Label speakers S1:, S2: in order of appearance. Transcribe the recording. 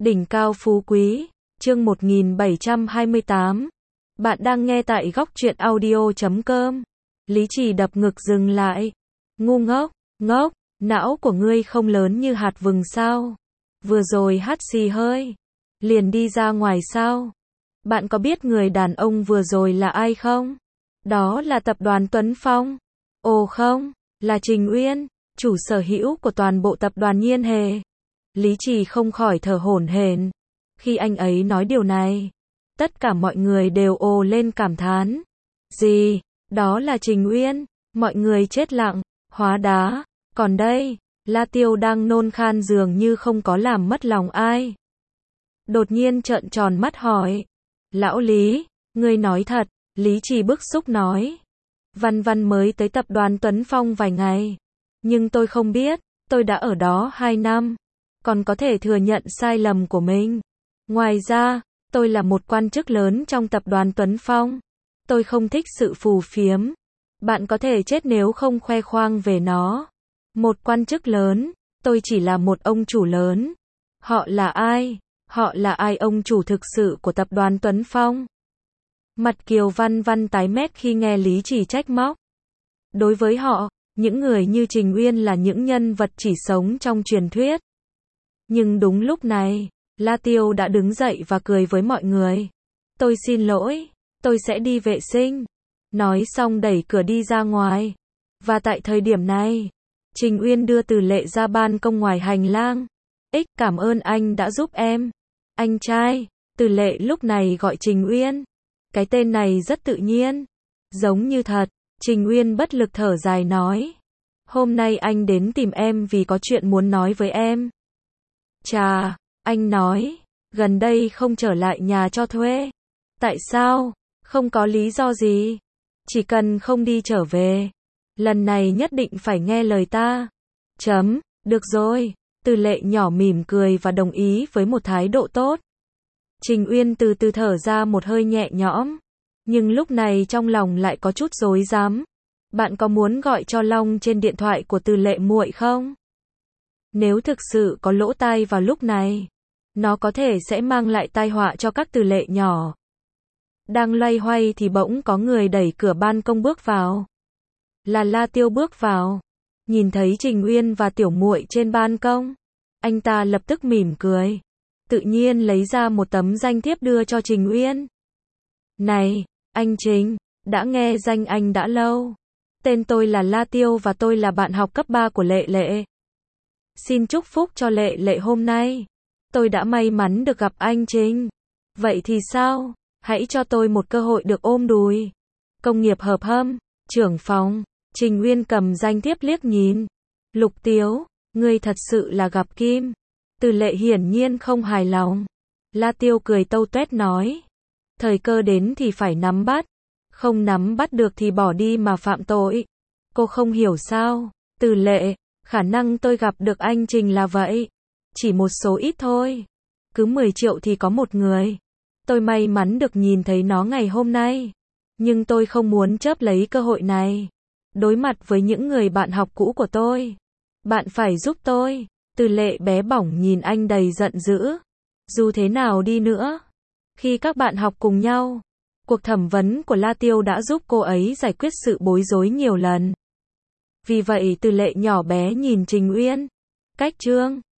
S1: Đỉnh cao phú quý, chương 1728. Bạn đang nghe tại góc truyện audio.com. Lý Trì đập ngực dừng lại. Ngu ngốc, ngốc, não của ngươi không lớn như hạt vừng sao? Vừa rồi hắt xì hơi, liền đi ra ngoài sao? Bạn có biết người đàn ông vừa rồi là ai không? Đó là tập đoàn Tuấn Phong. Ồ không, là Trình Uyên, chủ sở hữu của toàn bộ tập đoàn Nhiên Hề. Lý Trì không khỏi thở hổn hển. Khi anh ấy nói điều này, tất cả mọi người đều ồ lên cảm thán. Gì? Đó là Trình Uyên? Mọi người chết lặng, hóa đá. Còn đây, La Tiêu đang nôn khan dường như không có làm mất lòng ai. Đột nhiên trợn tròn mắt hỏi. Lão Lý, ngươi nói thật? Lý Trì bức xúc nói. Văn Văn mới tới tập đoàn Tuấn Phong vài ngày. Nhưng tôi không biết, tôi đã ở đó 2 năm. Còn có thể thừa nhận sai lầm của mình. Ngoài ra, tôi là một quan chức lớn trong tập đoàn Tuấn Phong. Tôi không thích sự phù phiếm. Bạn có thể chết nếu không khoe khoang về nó. Một quan chức lớn, tôi chỉ là một ông chủ lớn. Họ là ai? Họ là ai ông chủ thực sự của tập đoàn Tuấn Phong? Mặt Kiều Văn Văn tái mét khi nghe Lý Trì trách móc. Đối với họ, những người như Trình Uyên là những nhân vật chỉ sống trong truyền thuyết. Nhưng đúng lúc này, La Tiêu đã đứng dậy và cười với mọi người. Tôi xin lỗi, tôi sẽ đi vệ sinh. Nói xong đẩy cửa đi ra ngoài. Và tại thời điểm này, Trình Uyên đưa Từ Lệ ra ban công ngoài hành lang. Cảm ơn anh đã giúp em. Anh trai, Từ Lệ lúc này gọi Trình Uyên. Cái tên này rất tự nhiên. Giống như thật, Trình Uyên bất lực thở dài nói. Hôm nay anh đến tìm em vì có chuyện muốn nói với em. Chà, anh nói, gần đây không trở lại nhà cho thuê. Tại sao? Không có lý do gì. Chỉ cần không đi trở về. Lần này nhất định phải nghe lời ta. Được rồi. Từ Lệ nhỏ mỉm cười và đồng ý với một thái độ tốt. Trình Uyên từ từ thở ra một hơi nhẹ nhõm. Nhưng lúc này trong lòng lại có chút rối rắm. Bạn có muốn gọi cho Long trên điện thoại của Từ Lệ muội không? Nếu thực sự có lỗ tai vào lúc này, nó có thể sẽ mang lại tai họa cho các Từ Lệ nhỏ. Đang loay hoay thì bỗng có người đẩy cửa ban công bước vào. Là La Tiêu bước vào. Nhìn thấy Trình Uyên và tiểu muội trên ban công, anh ta lập tức mỉm cười. Tự nhiên lấy ra một tấm danh thiếp đưa cho Trình Uyên. Này, anh Trình, đã nghe danh anh đã lâu. Tên tôi là La Tiêu và tôi là bạn học cấp 3 của Lệ Lệ. Xin chúc phúc cho Lệ Lệ hôm nay. Tôi đã may mắn được gặp anh Trình. Vậy thì sao? Hãy cho tôi một cơ hội được ôm đùi. Công nghiệp hợp hâm, trưởng phòng. Trình Uyên cầm danh thiếp liếc nhìn. Lục Tiếu, ngươi thật sự là gặp kim. Từ Lệ hiển nhiên không hài lòng. La Tiêu cười tâu tuét nói. Thời cơ đến thì phải nắm bắt. Không nắm bắt được thì bỏ đi mà phạm tội. Cô không hiểu sao? Từ Lệ, khả năng tôi gặp được anh Trình là vậy. Chỉ một số ít thôi. Cứ 10 triệu thì có một người. Tôi may mắn được nhìn thấy nó ngày hôm nay. Nhưng tôi không muốn chớp lấy cơ hội này. Đối mặt với những người bạn học cũ của tôi. Bạn phải giúp tôi. Từ Lệ bé bỏng nhìn anh đầy giận dữ. Dù thế nào đi nữa, khi các bạn học cùng nhau, cuộc thẩm vấn của La Tiêu đã giúp cô ấy giải quyết sự bối rối nhiều lần. Vì vậy Từ Lệ nhỏ bé nhìn Trình Uyên. Cách chương